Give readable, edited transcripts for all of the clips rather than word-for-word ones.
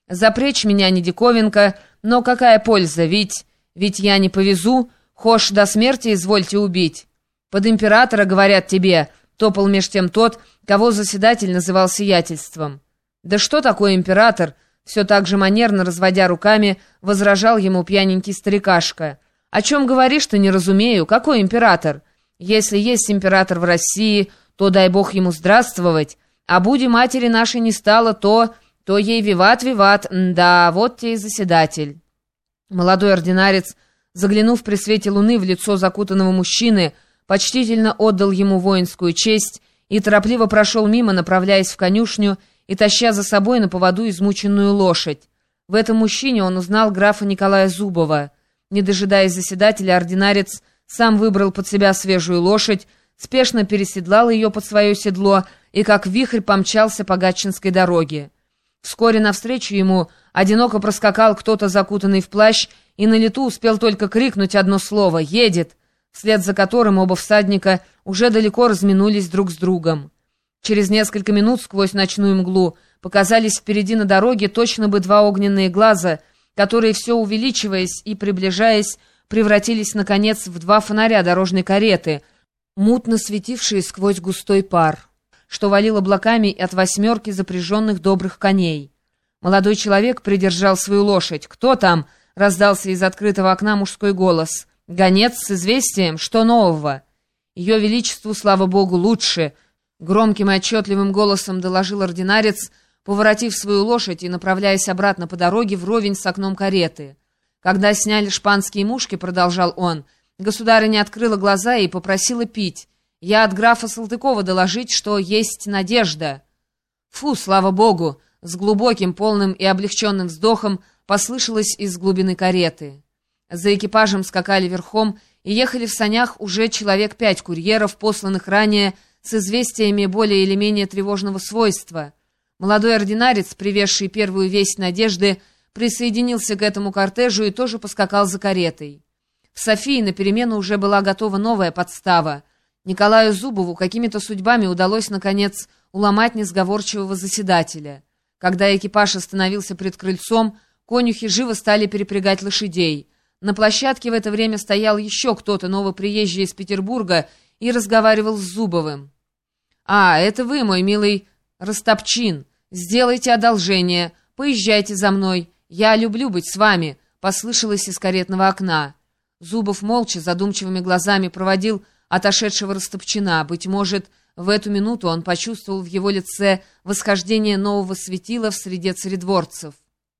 Запречь меня не диковинка, но какая польза, ведь я не повезу, хошь до смерти извольте убить. Под императора, говорят тебе, топал меж тем тот, кого заседатель называл сиятельством. Да что такое император? Все так же манерно, разводя руками, возражал ему пьяненький старикашка. О чем говоришь ты, не разумею, какой император? Если есть император в России, то дай бог ему здравствовать, а буди матери нашей не стало, то ей виват, да, вот те и заседатель. Молодой ординарец, заглянув при свете луны в лицо закутанного мужчины, почтительно отдал ему воинскую честь и торопливо прошел мимо, направляясь в конюшню и таща за собой на поводу измученную лошадь. В этом мужчине он узнал графа Николая Зубова. Не дожидаясь заседателя, ординарец сам выбрал под себя свежую лошадь, спешно переседлал ее под свое седло и как вихрь помчался по Гатчинской дороге. Вскоре навстречу ему одиноко проскакал кто-то, закутанный в плащ, и на лету успел только крикнуть одно слово «Едет!», вслед за которым оба всадника уже далеко разминулись друг с другом. Через несколько минут сквозь ночную мглу показались впереди на дороге точно бы два огненные глаза, которые, все увеличиваясь и приближаясь, превратились, наконец, в два фонаря дорожной кареты, мутно светившие сквозь густой пар, что валил облаками от 8 запряженных добрых коней. Молодой человек придержал свою лошадь. «Кто там?» — раздался из открытого окна мужской голос. «Гонец с известием? Что нового?» «Ее величеству, слава богу, лучше!» — громким и отчетливым голосом доложил ординарец, поворотив свою лошадь и направляясь обратно по дороге вровень с окном кареты. «Когда сняли шпанские мушки, — продолжал он, — государыня открыла глаза и попросила пить. Я от графа Салтыкова доложить, что есть надежда». «Фу, слава богу!» — с глубоким, полным и облегченным вздохом послышалось из глубины кареты. За экипажем скакали верхом и ехали в санях уже человек 5 курьеров, посланных ранее с известиями более или менее тревожного свойства. Молодой ординарец, привезший первую весть надежды, присоединился к этому кортежу и тоже поскакал за каретой. В Софии на перемену уже была готова новая подстава. Николаю Зубову какими-то судьбами удалось, наконец, уломать несговорчивого заседателя. Когда экипаж остановился пред крыльцом, конюхи живо стали перепрягать лошадей. На площадке в это время стоял еще кто-то, новоприезжий из Петербурга, и разговаривал с Зубовым. «А, это вы, мой милый Растопчин. Сделайте одолжение, поезжайте за мной. Я люблю быть с вами», — послышалось из каретного окна. Зубов молча, задумчивыми глазами проводил отошедшего Растопчина. Быть может, в эту минуту он почувствовал в его лице восхождение нового светила в среде царедворцев.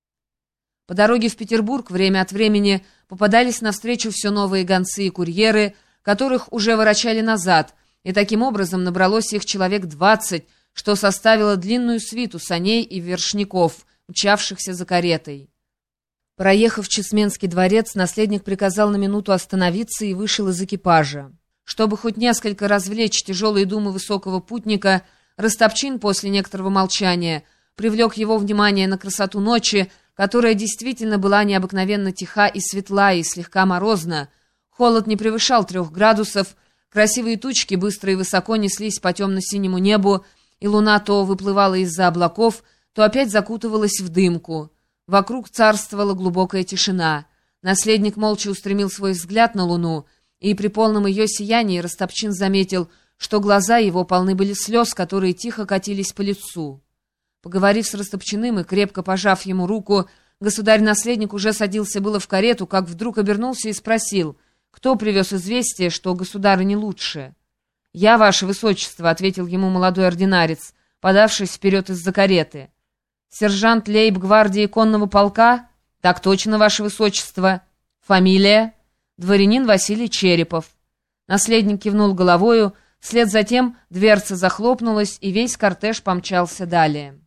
По дороге в Петербург время от времени попадались навстречу все новые гонцы и курьеры, которых уже ворочали назад, и таким образом набралось их человек 20, что составило длинную свиту саней и вершников, мчавшихся за каретой. Проехав Чесменский дворец, наследник приказал на минуту остановиться и вышел из экипажа. Чтобы хоть несколько развлечь тяжелые думы высокого путника, Растопчин после некоторого молчания привлек его внимание на красоту ночи, которая действительно была необыкновенно тиха и светла, и слегка морозна. Холод не превышал 3 градусов, красивые тучки быстро и высоко неслись по темно-синему небу, и луна то выплывала из-за облаков, то опять закутывалась в дымку. Вокруг царствовала глубокая тишина. Наследник молча устремил свой взгляд на луну, и при полном ее сиянии Растопчин заметил, что глаза его полны были слез, которые тихо катились по лицу. Поговорив с Растопчиным и крепко пожав ему руку, государь-наследник уже садился было в карету, как вдруг обернулся и спросил, кто привез известие, что государыне лучше. «Я, ваше высочество», — ответил ему молодой ординарец, подавшись вперед из-за кареты. «Сержант лейб-гвардии конного полка?» «Так точно, ваше высочество». «Фамилия?» «Дворянин Василий Черепов». Наследник кивнул головою, вслед за тем дверца захлопнулась, и весь кортеж помчался далее.